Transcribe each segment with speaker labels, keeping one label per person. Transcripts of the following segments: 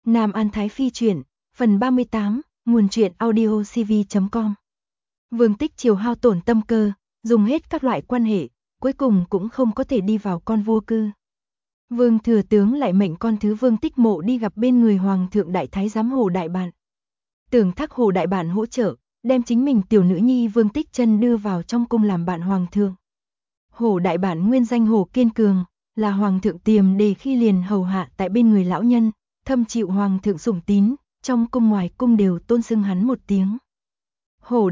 Speaker 1: Nam An Thái Phi truyện, phần 38, nguồn truyện audio cv.com. Vương Tích Triều hao tổn tâm cơ, dùng hết các loại quan hệ, cuối cùng cũng không có thể đi vào con vua cư. Vương thừa tướng lại mệnh con thứ Vương Tích Mộ đi gặp bên người Hoàng thượng Đại Thái giám Hồ Đại Bản. Tưởng thác Hồ Đại Bản hỗ trợ, đem chính mình tiểu nữ nhi Vương Tích Chân đưa vào trong cung làm bạn Hoàng thượng. Hồ Đại Bản nguyên danh Hồ Kiên Cường, là Hoàng thượng tiềm đề khi liền hầu hạ tại bên người lão nhân, thâm chịu Hoàng thượng sủng tín, trong cung ngoài cung đều tôn xưng hắn một tiếng Hồ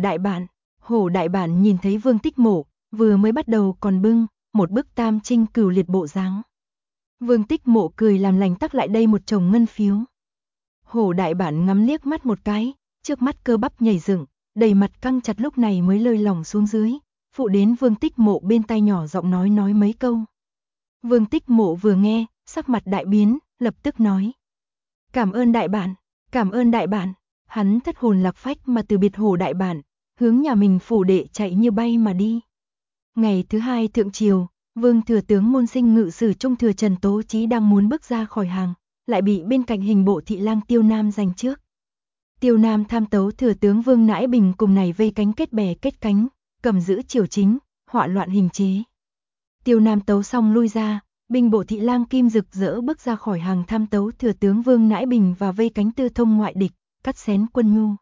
Speaker 1: Đại Bản nhìn thấy Vương Tích Mộ, vừa mới bắt đầu còn bưng một bức tam trinh cửu liệt bộ dáng. Vương Tích Mộ cười làm lành tắc lại đây một chồng ngân phiếu. Hồ Đại Bản ngắm liếc mắt một cái, trước mắt cơ bắp nhảy dựng, đầy mặt căng chặt lúc này mới lơi lỏng xuống dưới, phụ đến Vương Tích Mộ bên tai nhỏ giọng nói mấy câu. Vương Tích Mộ vừa nghe, sắc mặt đại biến, lập tức nói: cảm ơn Đại Bản. Hắn thất hồn lạc phách mà từ biệt Hồ Đại Bản, hướng nhà mình phủ đệ chạy như bay mà đi. Ngày thứ hai thượng triều, Vương thừa tướng môn sinh ngự sử trung thừa Trần Tố Chí đang muốn bước ra khỏi hàng, lại bị bên cạnh hình bộ thị lang Tiêu Nam giành trước. Tiêu Nam tham tấu thừa tướng Vương Nãi Bình cùng này vây cánh kết bè kết cánh, cầm giữ triều chính, họa loạn hình chế. Tiêu Nam tấu xong lui ra, binh bộ thị lang Kim rực rỡ bước ra khỏi hàng tham tấu thừa tướng Vương Nãi Bình và vây cánh tư thông ngoại địch, cắt xén quân nhu.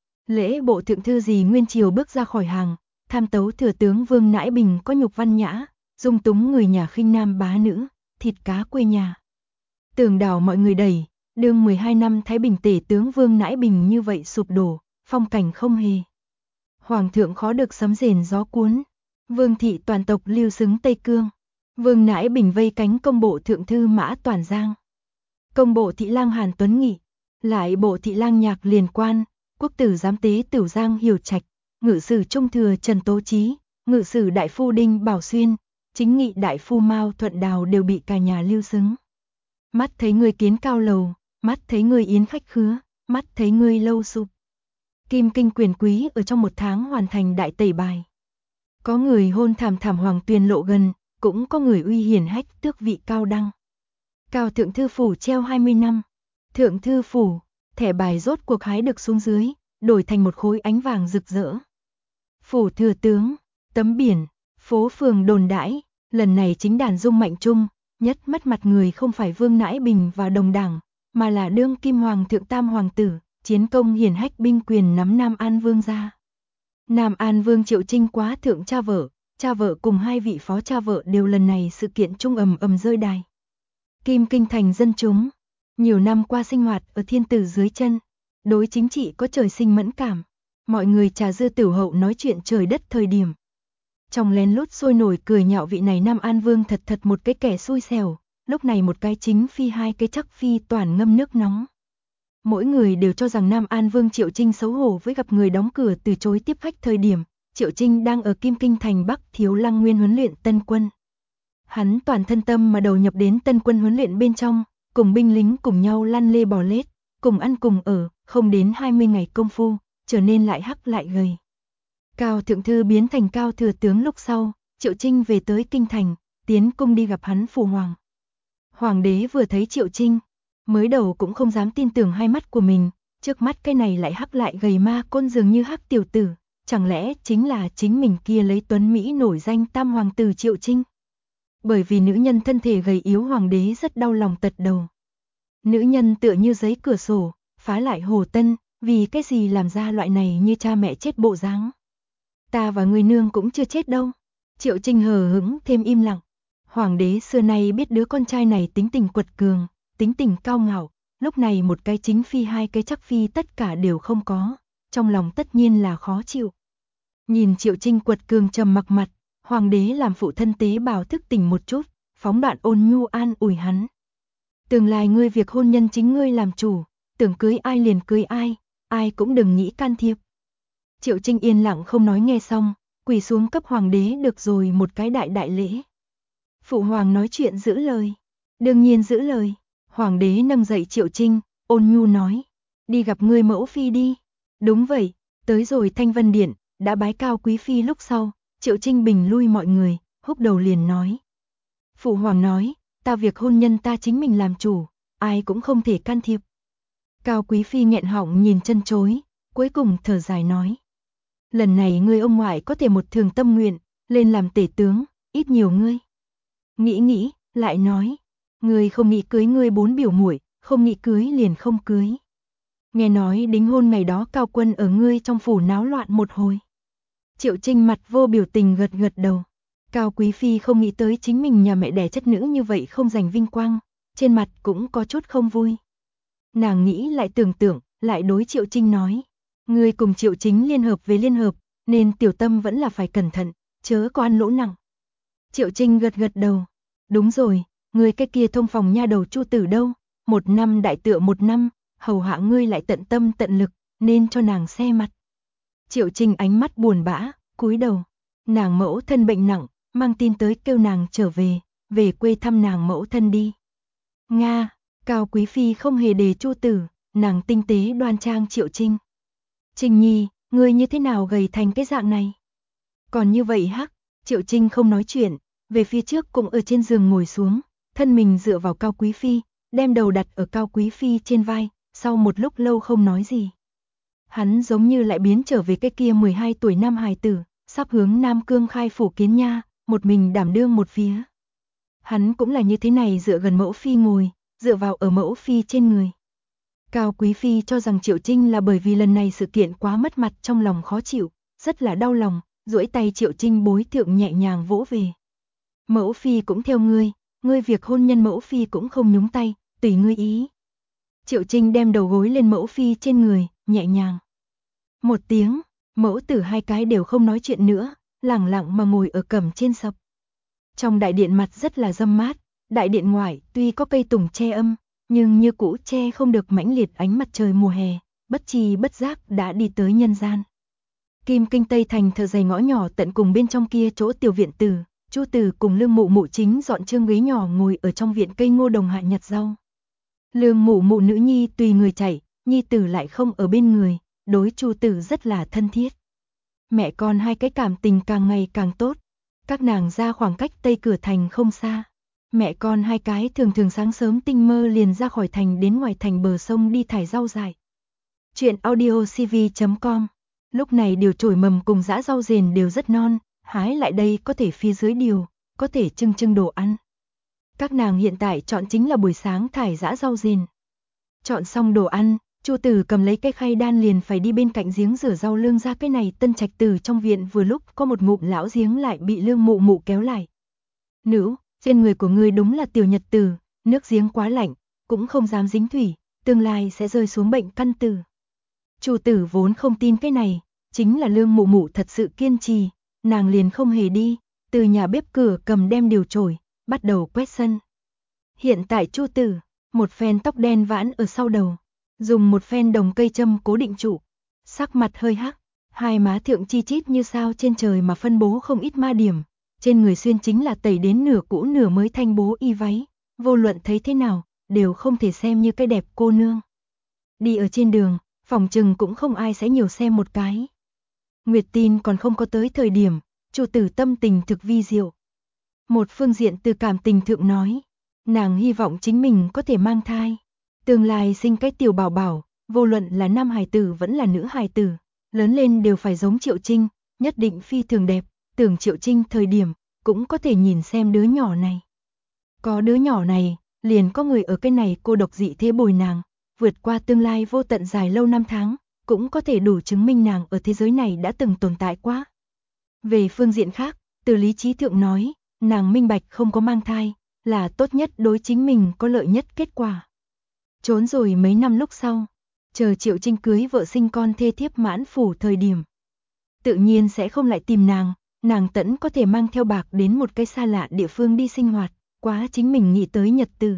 Speaker 1: Lễ bộ thượng thư Dì Nguyên Triều bước ra khỏi hàng, tham tấu thừa tướng Vương Nãi Bình có nhục văn nhã, dung túng người nhà khinh nam bá nữ, thịt cá quê nhà. Tường đảo mọi người đẩy, đương 12 năm Thái Bình tể tướng Vương Nãi Bình như vậy sụp đổ, phong cảnh không hề. Hoàng thượng khó được sấm rền gió cuốn, Vương thị toàn tộc lưu xứng Tây Cương. Vương Nãi Bình vây cánh công bộ thượng thư Mã Toàn Giang, công bộ thị lang Hàn Tuấn Nghị, lại bộ thị lang Nhạc Liền Quan, quốc tử giám tế Tửu Giang Hiểu Trạch, ngự sử trung thừa Trần Tố Chí, ngự sử đại phu Đinh Bảo Xuyên, chính nghị đại phu Mao Thuận Đào đều bị cả nhà lưu xứng. Mắt thấy người kiến cao lầu, mắt thấy người yến khách khứa, mắt thấy người lâu sụp. Kim kinh quyền quý ở trong một tháng hoàn thành đại tẩy bài. Có người hôn thảm hoàng tuyền lộ gần, cũng có người uy hiển hách tước vị cao đăng. Cao thượng thư phủ treo 20 năm. Thượng thư phủ, thẻ bài rốt cuộc hái được xuống dưới, đổi thành một khối ánh vàng rực rỡ. Phủ thừa tướng, tấm biển, phố phường đồn đãi, lần này chính đàn Dung Mạnh Trung, nhất mất mặt người không phải Vương Nãi Bình và đồng đảng, mà là đương kim hoàng thượng tam hoàng tử, chiến công hiển hách binh quyền nắm Nam An Vương ra. Nam An Vương Triệu Trinh quá thượng cha vợ cùng hai vị phó cha vợ đều lần này sự kiện trung ầm rơi đài. Kim kinh thành dân chúng, nhiều năm qua sinh hoạt ở thiên tử dưới chân, đối chính trị có trời sinh mẫn cảm, mọi người trà dư tiểu hậu nói chuyện trời đất thời điểm. Trong lén lút sôi nổi cười nhạo vị này Nam An Vương thật một cái kẻ xui xẻo, lúc này một cái chính phi hai cái chắc phi toàn ngâm nước nóng. Mỗi người đều cho rằng Nam An Vương Triệu Trinh xấu hổ với gặp người đóng cửa từ chối tiếp khách thời điểm, Triệu Trinh đang ở Kim Kinh thành Bắc Thiếu Lăng Nguyên huấn luyện tân quân. Hắn toàn thân tâm mà đầu nhập đến tân quân huấn luyện bên trong, cùng binh lính cùng nhau lăn lê bò lết, cùng ăn cùng ở, không đến 20 ngày công phu, trở nên lại hắc lại gầy. Cao thượng thư biến thành cao thừa tướng lúc sau, Triệu Trinh về tới kinh thành, tiến cung đi gặp hắn phụ hoàng. Hoàng đế vừa thấy Triệu Trinh, mới đầu cũng không dám tin tưởng hai mắt của mình, trước mắt cái này lại hắc lại gầy ma côn dường như hắc tiểu tử, chẳng lẽ chính là chính mình kia lấy tuấn Mỹ nổi danh tam hoàng tử Triệu Trinh. Bởi vì nữ nhân thân thể gầy yếu hoàng đế rất đau lòng tật đầu. Nữ nhân tựa như giấy cửa sổ, phá lại hồ tân, vì cái gì làm ra loại này như cha mẹ chết bộ dáng. Ta và người nương cũng chưa chết đâu. Triệu Trinh hờ hững thêm im lặng. Hoàng đế xưa nay biết đứa con trai này tính tình quật cường, tính tình cao ngạo, lúc này một cái chính phi hai cái chắc phi tất cả đều không có, trong lòng tất nhiên là khó chịu. Nhìn Triệu Trinh quật cường trầm mặc mặt, hoàng đế làm phụ thân tế bào thức tỉnh một chút, phóng đoạn ôn nhu an ủi hắn. Tương lai ngươi việc hôn nhân chính ngươi làm chủ, tưởng cưới ai liền cưới ai cũng đừng nghĩ can thiệp. Triệu Trinh yên lặng không nói nghe xong, quỳ xuống cấp hoàng đế được rồi một cái đại lễ. Phụ hoàng nói chuyện giữ lời, đương nhiên giữ lời. Hoàng đế nâng dậy Triệu Trinh, ôn nhu nói, đi gặp ngươi mẫu phi đi. Đúng vậy, tới rồi Thanh Vân Điện, đã bái cao quý phi lúc sau, Triệu Trinh bình lui mọi người, húc đầu liền nói. Phụ hoàng nói, ta việc hôn nhân ta chính mình làm chủ, ai cũng không thể can thiệp. Cao Quý Phi nghẹn họng nhìn chân chối, cuối cùng thở dài nói. Lần này ngươi ông ngoại có thể một thường tâm nguyện, lên làm tể tướng, ít nhiều ngươi. Nghĩ, lại nói, ngươi không nghĩ cưới ngươi 4 biểu muội, không nghĩ cưới liền không cưới. Nghe nói đính hôn ngày đó Cao Quân ở ngươi trong phủ náo loạn một hồi. Triệu Trinh mặt vô biểu tình gật gật đầu. Cao Quý Phi không nghĩ tới chính mình nhà mẹ đẻ chất nữ như vậy không giành vinh quang, trên mặt cũng có chút không vui. Nàng nghĩ lại tưởng tượng, lại đối Triệu Trinh nói. Ngươi cùng Triệu Chính liên hợp với liên hợp, nên tiểu tâm vẫn là phải cẩn thận, chớ có ăn lỗ nặng. Triệu Trinh gật gật đầu. Đúng rồi, ngươi cái kia thông phòng nha đầu Chu Tử đâu, 1 năm đại tựa 1 năm, hầu hạ ngươi lại tận tâm tận lực, nên cho nàng xe mặt. Triệu Trinh ánh mắt buồn bã, cúi đầu. Nàng mẫu thân bệnh nặng, mang tin tới kêu nàng trở về quê thăm nàng mẫu thân đi. Nga, Cao Quý Phi không hề đề Chu Tử, nàng tinh tế đoan trang Triệu Trinh. Trinh Nhi, ngươi như thế nào gầy thành cái dạng này? Còn như vậy hắc, Triệu Trinh không nói chuyện, về phía trước cũng ở trên giường ngồi xuống, thân mình dựa vào Cao Quý Phi, đem đầu đặt ở Cao Quý Phi trên vai, sau một lúc lâu không nói gì. Hắn giống như lại biến trở về cái kia 12 tuổi nam hài tử, sắp hướng Nam Cương khai phủ kiến nha, một mình đảm đương một phía. Hắn cũng là như thế này dựa gần mẫu phi ngồi, dựa vào ở mẫu phi trên người. Cao Quý Phi cho rằng Triệu Trinh là bởi vì lần này sự kiện quá mất mặt trong lòng khó chịu, rất là đau lòng, duỗi tay Triệu Trinh bối thượng nhẹ nhàng vỗ về. Mẫu phi cũng theo ngươi việc hôn nhân mẫu phi cũng không nhúng tay, tùy ngươi ý. Triệu Trinh đem đầu gối lên mẫu phi trên người, nhẹ nhàng. Một tiếng, mẫu tử hai cái đều không nói chuyện nữa, lẳng lặng mà ngồi ở cẩm trên sập. Trong đại điện mặt rất là râm mát, đại điện ngoài tuy có cây tùng che âm, nhưng như cũ che không được mãnh liệt ánh mặt trời mùa hè, bất chi bất giác đã đi tới nhân gian. Kim Kinh Tây Thành thở dài ngõ nhỏ tận cùng bên trong kia chỗ tiểu viện tử, Chu Tử cùng Lương Mụ Mụ chính dọn chương ghế nhỏ ngồi ở trong viện cây ngô đồng hạ nhặt rau. Lương Mụ Mụ nữ nhi tùy người chạy, nhi tử lại không ở bên người, đối Chu Tử rất là thân thiết. Mẹ con hai cái cảm tình càng ngày càng tốt, các nàng ra khoảng cách Tây Cửa Thành không xa. Mẹ con hai cái thường thường sáng sớm tinh mơ liền ra khỏi thành đến ngoài thành bờ sông đi thải rau dại. Chuyện audiocv.com. Lúc này điều trổi mầm cùng giã rau rền đều rất non, hái lại đây có thể phía dưới điều, có thể trưng đồ ăn. Các nàng hiện tại chọn chính là buổi sáng thải giã rau rền. Chọn xong đồ ăn, Chu Tử cầm lấy cái khay đan liền phải đi bên cạnh giếng rửa rau Lương ra cái này tân trạch tử trong viện vừa lúc có một ngụm lão giếng lại bị Lương Mụ Mụ kéo lại. Nữ, trên người của ngươi đúng là tiểu nhật tử, nước giếng quá lạnh, cũng không dám dính thủy, tương lai sẽ rơi xuống bệnh căn tử. Chu Tử vốn không tin cái này, chính là Lương Mụ Mụ thật sự kiên trì, nàng liền không hề đi, từ nhà bếp cửa cầm đem điều chổi, bắt đầu quét sân. Hiện tại Chu Tử, một phen tóc đen vãn ở sau đầu, dùng một phen đồng cây châm cố định trụ, sắc mặt hơi hắc, hai má thượng chi chít như sao trên trời mà phân bố không ít ma điểm, trên người xuyên chính là tẩy đến nửa cũ nửa mới thanh bố y váy, vô luận thấy thế nào, đều không thể xem như cái đẹp cô nương. Đi ở trên đường, phòng trừng cũng không ai sẽ nhiều xem một cái. Nguyệt Tin còn không có tới thời điểm, Chu Tử tâm tình thực vi diệu. Một phương diện từ cảm tình thượng nói, nàng hy vọng chính mình có thể mang thai, tương lai sinh cái tiểu bảo bảo, vô luận là nam hài tử vẫn là nữ hài tử, lớn lên đều phải giống Triệu Trinh, nhất định phi thường đẹp, tưởng Triệu Trinh thời điểm, cũng có thể nhìn xem đứa nhỏ này. Có đứa nhỏ này, liền có người ở cái này cô độc dị thế bồi nàng, vượt qua tương lai vô tận dài lâu năm tháng, cũng có thể đủ chứng minh nàng ở thế giới này đã từng tồn tại quá. Về phương diện khác, từ lý trí thượng nói, nàng minh bạch không có mang thai, là tốt nhất đối chính mình có lợi nhất kết quả. Trốn rồi mấy năm lúc sau, chờ Triệu Trinh cưới vợ sinh con thê thiếp mãn phủ thời điểm. Tự nhiên sẽ không lại tìm nàng tẫn có thể mang theo bạc đến một cái xa lạ địa phương đi sinh hoạt, quá chính mình nghĩ tới nhật tử.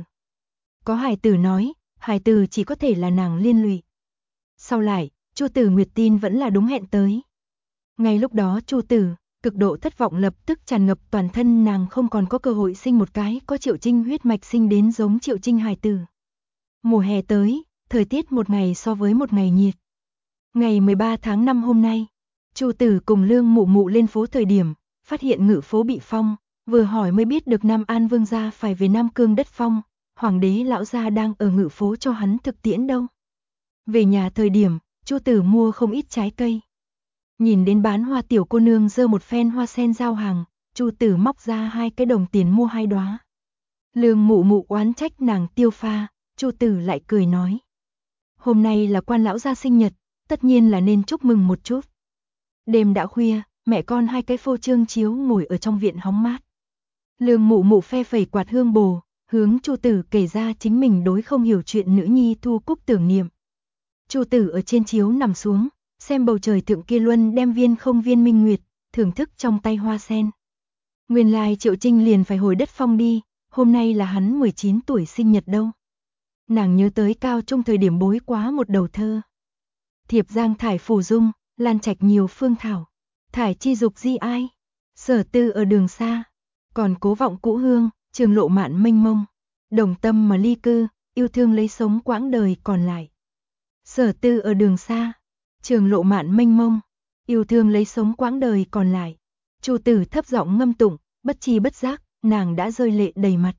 Speaker 1: Có hài tử nói, hài tử chỉ có thể là nàng liên lụy. Sau lại, Chu Tử Nguyệt Tin vẫn là đúng hẹn tới. Ngay lúc đó Chu Tử, cực độ thất vọng lập tức tràn ngập toàn thân, nàng không còn có cơ hội sinh một cái có Triệu Trinh huyết mạch sinh đến giống Triệu Trinh hài tử. Mùa hè tới, thời tiết một ngày so với một ngày nhiệt. Ngày 13 tháng 5 hôm nay, Chu Tử cùng Lương Mụ Mụ lên phố thời điểm, phát hiện ngự phố bị phong, vừa hỏi mới biết được Nam An Vương gia phải về Nam Cương đất phong, hoàng đế lão gia đang ở ngự phố cho hắn thực tiễn đâu. Về nhà thời điểm, Chu Tử mua không ít trái cây. Nhìn đến bán hoa tiểu cô nương giơ một phen hoa sen giao hàng, Chu Tử móc ra 2 cái đồng tiền mua 2 đóa. Lương Mụ Mụ oán trách nàng tiêu pha, Chu Tử lại cười nói: "Hôm nay là Quan lão gia sinh nhật, tất nhiên là nên chúc mừng một chút." Đêm đã khuya, mẹ con 2 cái phô trương chiếu ngồi ở trong viện hóng mát. Lương Mụ Mụ phe phẩy quạt hương bồ, hướng Chu Tử kể ra chính mình đối không hiểu chuyện nữ nhi Thu Cúc tưởng niệm. Chu Tử ở trên chiếu nằm xuống, xem bầu trời thượng kia luân đem viên không viên minh nguyệt, thưởng thức trong tay hoa sen. Nguyên lai Triệu Trinh liền phải hồi đất phong đi, hôm nay là hắn 19 tuổi sinh nhật đâu. Nàng nhớ tới cao trung thời điểm bối quá một đầu thơ. Thiệp giang thải phủ dung, lan trạch nhiều phương thảo. Thải chi dục di ai, sở tư ở đường xa. Còn cố vọng cũ hương, trường lộ mạn mênh mông. Đồng tâm mà ly cư, yêu thương lấy sống quãng đời còn lại. Sở tư ở đường xa, trường lộ mạn mênh mông, yêu thương lấy sống quãng đời còn lại. Chu Tử thấp giọng ngâm tụng, bất chi bất giác, nàng đã rơi lệ đầy mặt.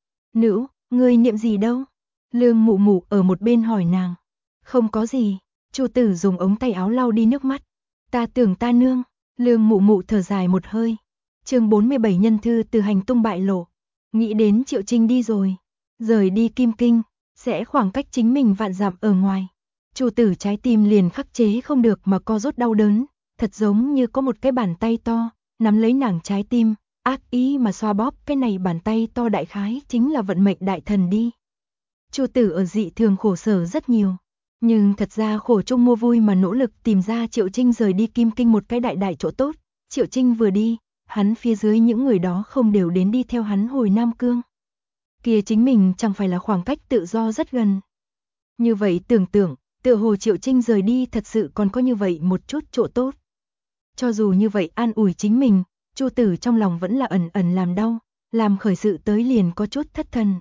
Speaker 1: Nữ, ngươi niệm gì đâu? Lương Mụ Mụ ở một bên hỏi nàng. Không có gì, Chu Tử dùng ống tay áo lau đi nước mắt. Ta tưởng ta nương, Lương Mụ Mụ thở dài một hơi. Chương 47 nhân thư từ hành tung bại lộ. Nghĩ đến Triệu Trinh đi rồi, rời đi Kim Kinh, sẽ khoảng cách chính mình vạn dặm ở ngoài. Chu Tử trái tim liền khắc chế không được mà co rút đau đớn, thật giống như có một cái bàn tay to, nắm lấy nàng trái tim, ác ý mà xoa bóp. Cái này bàn tay to đại khái chính là vận mệnh đại thần đi. Chu Tử ở dị thường khổ sở rất nhiều, nhưng thật ra khổ chung mua vui mà nỗ lực tìm ra Triệu Trinh rời đi Kim Kinh một cái đại đại chỗ tốt. Triệu Trinh vừa đi, hắn phía dưới những người đó không đều đến đi theo hắn hồi Nam Cương. Kia chính mình chẳng phải là khoảng cách tự do rất gần. Như vậy tưởng tượng, tựa hồ Triệu Trinh rời đi thật sự còn có như vậy một chút chỗ tốt. Cho dù như vậy an ủi chính mình, Chu Tử trong lòng vẫn là ẩn ẩn làm đau, làm khởi sự tới liền có chút thất thần.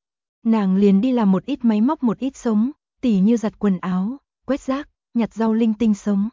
Speaker 1: Nàng liền đi làm một ít máy móc một ít sống, tỉ như giặt quần áo, quét rác, nhặt rau linh tinh sống.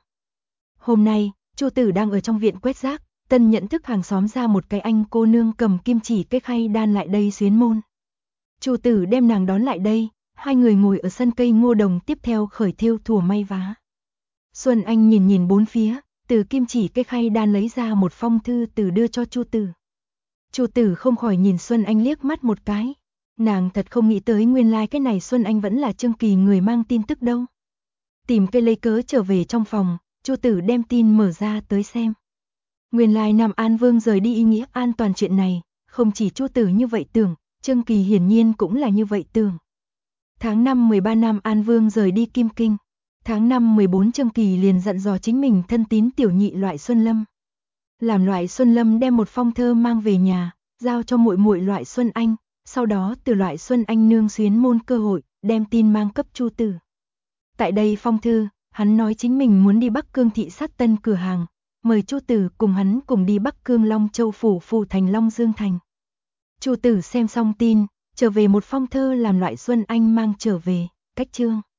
Speaker 1: Hôm nay, Chu Tử đang ở trong viện quét rác, tân nhận thức hàng xóm ra một cái anh cô nương cầm kim chỉ cái khay đan lại đây xuyến môn. Chu Tử đem nàng đón lại đây, hai người ngồi ở sân cây ngô đồng tiếp theo khởi thêu thùa may vá. Xuân Anh nhìn nhìn bốn phía, từ kim chỉ cái khay đan lấy ra một phong thư từ đưa cho Chu Tử. Chu Tử không khỏi nhìn Xuân Anh liếc mắt một cái. Nàng thật không nghĩ tới nguyên lai cái này Xuân Anh vẫn là Trương Kỳ người mang tin tức đâu. Tìm cây lấy cớ trở về trong phòng, Chu Tử đem tin mở ra tới xem. Nguyên lai Nam An Vương rời đi ý nghĩa an toàn chuyện này, không chỉ Chu Tử như vậy tưởng, Trương Kỳ hiển nhiên cũng là như vậy tưởng. Tháng 5 13 Nam An Vương rời đi Kim Kinh. Tháng 5 14 Trương Kỳ liền dặn dò chính mình thân tín tiểu nhị Loại Xuân Lâm. Làm Loại Xuân Lâm đem một phong thơ mang về nhà, giao cho muội muội Loại Xuân Anh, sau đó từ Loại Xuân Anh nương xuyến môn cơ hội, đem tin mang cấp Chu Tử. Tại đây phong thư, hắn nói chính mình muốn đi Bắc Cương thị sát tân cửa hàng, mời Chu Tử cùng hắn cùng đi Bắc Cương Long Châu phủ thành Long Dương thành. Chu Tử xem xong tin, trở về một phong thơ làm Loại Xuân Anh mang trở về, cách chương.